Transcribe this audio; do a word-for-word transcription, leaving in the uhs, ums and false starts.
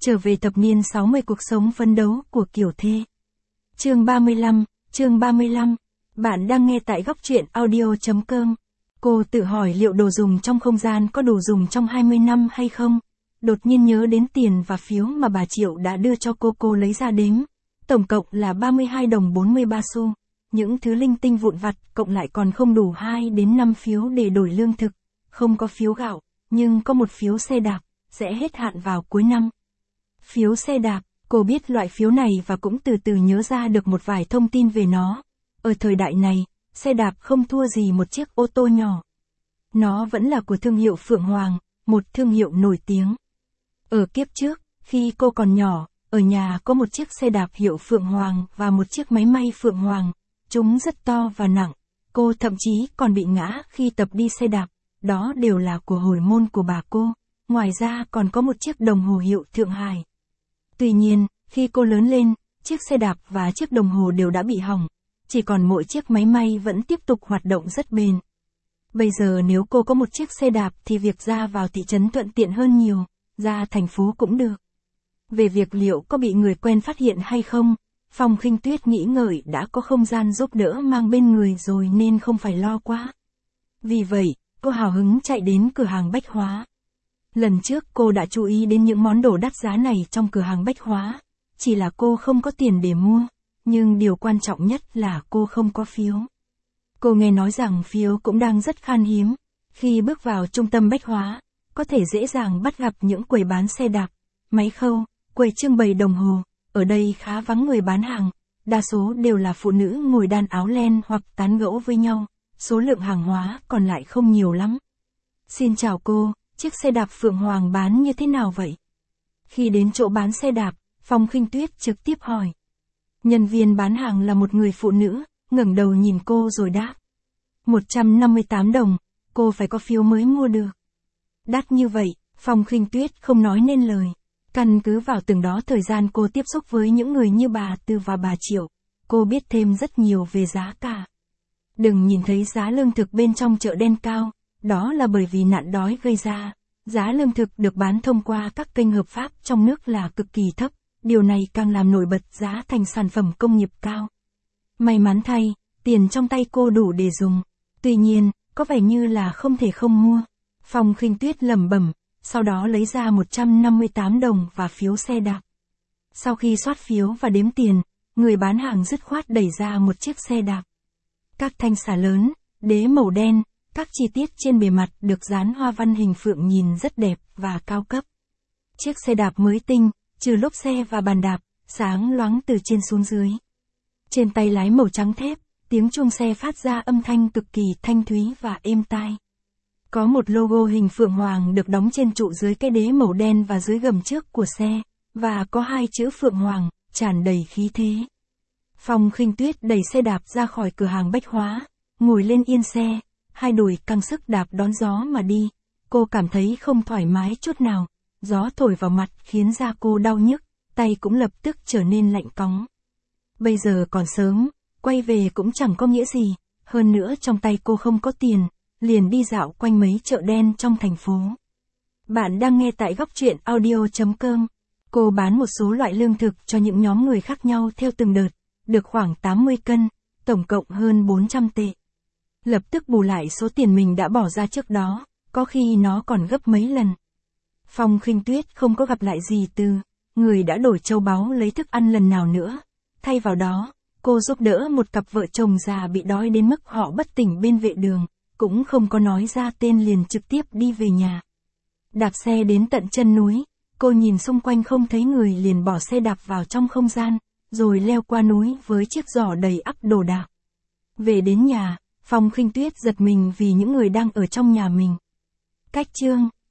Trở về thập niên sáu mươi cuộc sống phấn đấu của Kiều Thê. Chương ba mươi lăm, chương ba mươi lăm. Bạn đang nghe tại góc truyện audio chấm com. Cô tự hỏi liệu đồ dùng trong không gian có đủ dùng trong hai mươi năm hay không? Đột nhiên nhớ đến tiền và phiếu mà bà Triệu đã đưa cho cô cô lấy ra đếm. Tổng cộng là ba mươi hai đồng bốn mươi ba xu. Những thứ linh tinh vụn vặt cộng lại còn không đủ hai đến năm phiếu để đổi lương thực. Không có phiếu gạo, nhưng có một phiếu xe đạp, sẽ hết hạn vào cuối năm. Phiếu xe đạp, cô biết loại phiếu này và cũng từ từ nhớ ra được một vài thông tin về nó. Ở thời đại này, xe đạp không thua gì một chiếc ô tô nhỏ. Nó vẫn là của thương hiệu Phượng Hoàng, một thương hiệu nổi tiếng. Ở kiếp trước, khi cô còn nhỏ, ở nhà có một chiếc xe đạp hiệu Phượng Hoàng và một chiếc máy may Phượng Hoàng. Chúng rất to và nặng. Cô thậm chí còn bị ngã khi tập đi xe đạp. Đó đều là của hồi môn của bà cô. Ngoài ra còn có một chiếc đồng hồ hiệu Thượng Hải. Tuy nhiên, khi cô lớn lên, chiếc xe đạp và chiếc đồng hồ đều đã bị hỏng. Chỉ còn mỗi chiếc máy may vẫn tiếp tục hoạt động rất bền. Bây giờ nếu cô có một chiếc xe đạp thì việc ra vào thị trấn thuận tiện hơn nhiều, ra thành phố cũng được. Về việc liệu có bị người quen phát hiện hay không, Phong Khinh Tuyết nghĩ ngợi đã có không gian giúp đỡ mang bên người rồi nên không phải lo quá. Vì vậy, cô hào hứng chạy đến cửa hàng bách hóa. Lần trước cô đã chú ý đến những món đồ đắt giá này trong cửa hàng bách hóa, chỉ là cô không có tiền để mua, nhưng điều quan trọng nhất là cô không có phiếu. Cô nghe nói rằng phiếu cũng đang rất khan hiếm, khi bước vào trung tâm bách hóa, có thể dễ dàng bắt gặp những quầy bán xe đạp, máy khâu, quầy trưng bày đồng hồ, ở đây khá vắng người bán hàng, đa số đều là phụ nữ ngồi đan áo len hoặc tán gẫu với nhau, số lượng hàng hóa còn lại không nhiều lắm. Xin chào cô. Chiếc xe đạp Phượng Hoàng bán như thế nào vậy? Khi đến chỗ bán xe đạp, Phong Khinh Tuyết trực tiếp hỏi. Nhân viên bán hàng là một người phụ nữ, ngẩng đầu nhìn cô rồi đáp. một trăm năm mươi tám đồng, cô phải có phiếu mới mua được. Đắt như vậy, Phong Khinh Tuyết không nói nên lời. Căn cứ vào từng đó thời gian cô tiếp xúc với những người như bà Tư và bà Triệu, cô biết thêm rất nhiều về giá cả. Đừng nhìn thấy giá lương thực bên trong chợ đen cao. Đó là bởi vì nạn đói gây ra, giá lương thực được bán thông qua các kênh hợp pháp trong nước là cực kỳ thấp, điều này càng làm nổi bật giá thành sản phẩm công nghiệp cao. May mắn thay, tiền trong tay cô đủ để dùng, tuy nhiên, có vẻ như là không thể không mua. Phong Khinh Tuyết lẩm bẩm, sau đó lấy ra một trăm năm mươi tám đồng và phiếu xe đạp. Sau khi soát phiếu và đếm tiền, người bán hàng dứt khoát đẩy ra một chiếc xe đạp. Các thanh xả lớn, đế màu đen. Các chi tiết trên bề mặt được dán hoa văn hình phượng nhìn rất đẹp và cao cấp. Chiếc xe đạp mới tinh, trừ lốp xe và bàn đạp, sáng loáng từ trên xuống dưới. Trên tay lái màu trắng thép, tiếng chuông xe phát ra âm thanh cực kỳ thanh thúy và êm tai. Có một logo hình phượng hoàng được đóng trên trụ dưới cái đế màu đen và dưới gầm trước của xe, và có hai chữ Phượng Hoàng, tràn đầy khí thế. Phong Khinh Tuyết đẩy xe đạp ra khỏi cửa hàng bách hóa, ngồi lên yên xe. Hai đùi căng sức đạp đón gió mà đi, cô cảm thấy không thoải mái chút nào, gió thổi vào mặt khiến da cô đau nhức, tay cũng lập tức trở nên lạnh cóng. Bây giờ còn sớm, quay về cũng chẳng có nghĩa gì, hơn nữa trong tay cô không có tiền, liền đi dạo quanh mấy chợ đen trong thành phố. Bạn đang nghe tại góc truyện audio chấm com. Cô bán một số loại lương thực cho những nhóm người khác nhau theo từng đợt, được khoảng tám mươi cân, tổng cộng hơn bốn trăm tệ. Lập tức bù lại số tiền mình đã bỏ ra trước đó, có khi nó còn gấp mấy lần. Phong Khinh Tuyết không có gặp lại gì từ người đã đổi châu báu lấy thức ăn lần nào nữa. Thay vào đó, cô giúp đỡ một cặp vợ chồng già bị đói đến mức họ bất tỉnh bên vệ đường, cũng không có nói ra tên liền trực tiếp đi về nhà. Đạp xe đến tận chân núi, cô nhìn xung quanh không thấy người liền bỏ xe đạp vào trong không gian, rồi leo qua núi với chiếc giỏ đầy ắp đồ đạc. Về đến nhà, Phong Khinh Tuyết giật mình vì những người đang ở trong nhà mình. Cách chương,